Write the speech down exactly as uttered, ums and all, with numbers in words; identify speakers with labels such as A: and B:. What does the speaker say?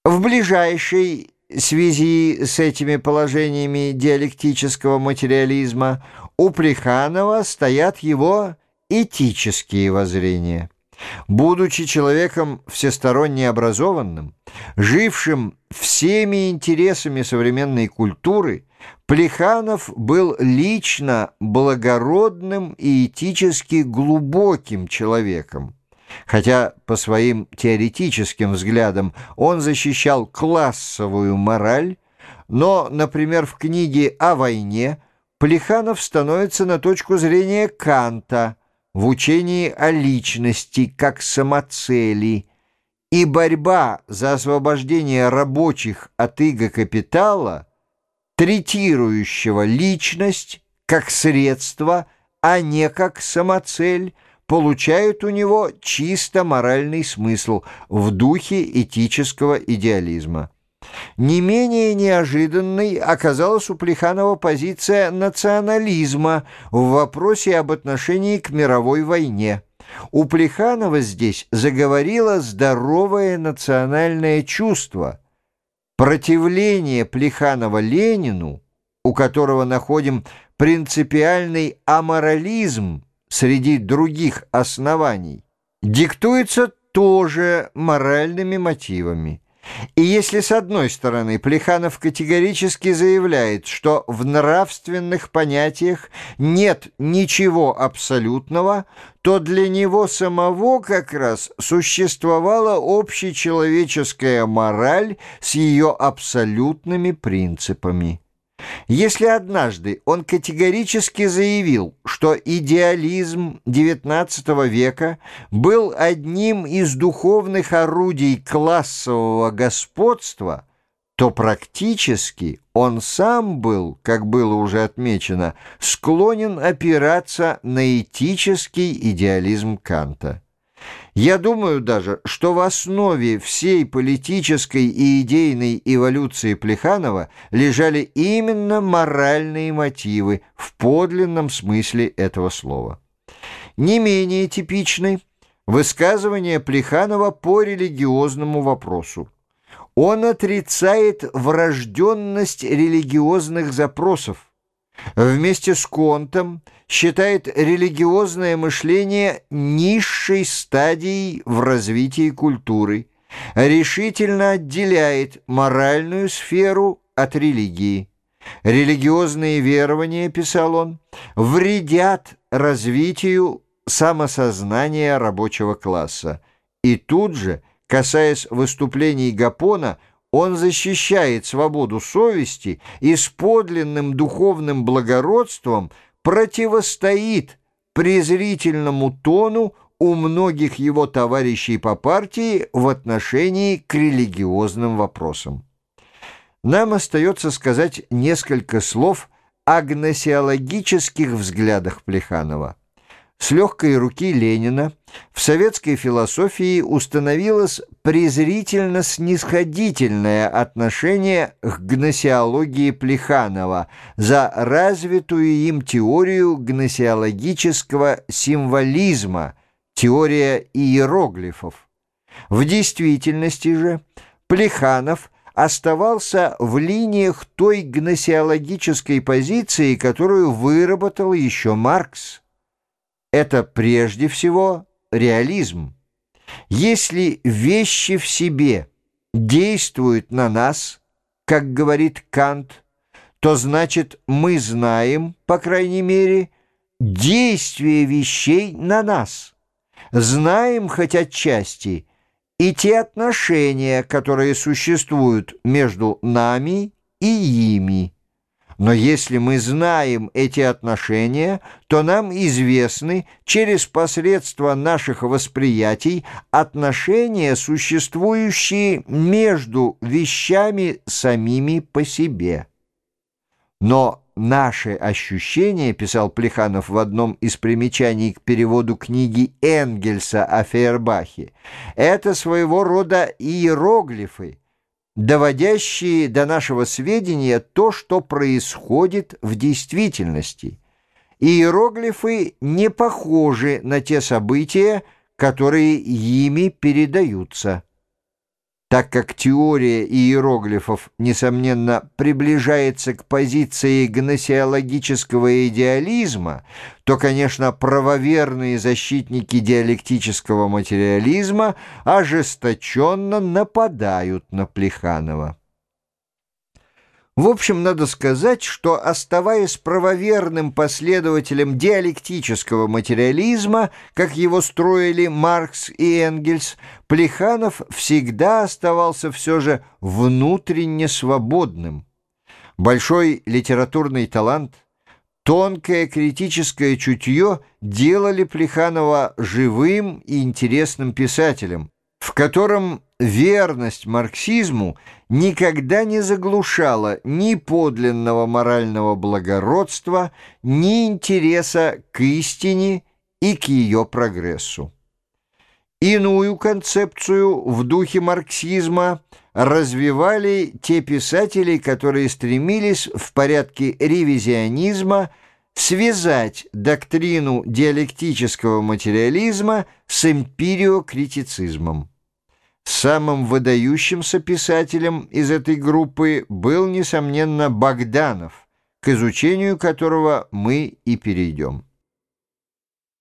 A: В ближайшей связи с этими положениями диалектического материализма у Плеханова стоят его этические воззрения. Будучи человеком всесторонне образованным, жившим всеми интересами современной культуры, Плеханов был лично благородным и этически глубоким человеком. Хотя по своим теоретическим взглядам он защищал классовую мораль, но, например, в книге «О войне» Плеханов становится на точку зрения Канта в учении о личности как самоцели, и борьба за освобождение рабочих от иго капитала, третирующего личность как средство, а не как самоцель, получают у него чисто моральный смысл в духе этического идеализма. Не менее неожиданной оказалась у Плеханова позиция национализма в вопросе об отношении к мировой войне. У Плеханова здесь заговорило здоровое национальное чувство. Противление Плеханова Ленину, у которого находим принципиальный аморализм среди других оснований, диктуется тоже моральными мотивами. И если с одной стороны Плеханов категорически заявляет, что в нравственных понятиях нет ничего абсолютного, то для него самого как раз существовала общечеловеческая мораль с ее абсолютными принципами. Если однажды он категорически заявил, что идеализм девятнадцатого века был одним из духовных орудий классового господства, то практически он сам был, как было уже отмечено, склонен опираться на этический идеализм Канта. Я думаю даже, что в основе всей политической и идейной эволюции Плеханова лежали именно моральные мотивы в подлинном смысле этого слова. Не менее типичны высказывания Плеханова по религиозному вопросу. Он отрицает врожденность религиозных запросов. Вместе с Контом считает религиозное мышление низшей стадией в развитии культуры, решительно отделяет моральную сферу от религии. Религиозные верования, писал он, вредят развитию самосознания рабочего класса. И тут же, касаясь выступлений Гапона, он защищает свободу совести и с подлинным духовным благородством противостоит презрительному тону у многих его товарищей по партии в отношении к религиозным вопросам. Нам остается сказать несколько слов о гносеологических взглядах Плеханова. С легкой руки Ленина в советской философии установилось презрительно-снисходительное отношение к гносеологии Плеханова за развитую им теорию гносеологического символизма, теория иероглифов. В действительности же Плеханов оставался в линиях той гносеологической позиции, которую выработал еще Маркс. Это прежде всего реализм. Если вещи в себе действуют на нас, как говорит Кант, то значит мы знаем, по крайней мере, действие вещей на нас. Знаем хоть отчасти и те отношения, которые существуют между нами и ими. Но если мы знаем эти отношения, то нам известны через посредство наших восприятий отношения, существующие между вещами самими по себе. Но наши ощущения, писал Плеханов в одном из примечаний к переводу книги Энгельса о Фейербахе, это своего рода иероглифы, доводящие до нашего сведения то, что происходит в действительности. Иероглифы не похожи на те события, которые ими передаются. Так как теория иероглифов, несомненно, приближается к позиции гносеологического идеализма, то, конечно, правоверные защитники диалектического материализма ожесточенно нападают на Плеханова. В общем, надо сказать, что, оставаясь правоверным последователем диалектического материализма, как его строили Маркс и Энгельс, Плеханов всегда оставался все же внутренне свободным. Большой литературный талант, тонкое критическое чутье делали Плеханова живым и интересным писателем, в котором верность марксизму никогда не заглушала ни подлинного морального благородства, ни интереса к истине и к ее прогрессу. Иную концепцию в духе марксизма развивали те писатели, которые стремились в порядке ревизионизма связать доктрину диалектического материализма с эмпириокритицизмом. Самым выдающимся писателем из этой группы был, несомненно, Богданов, к изучению которого мы и перейдем.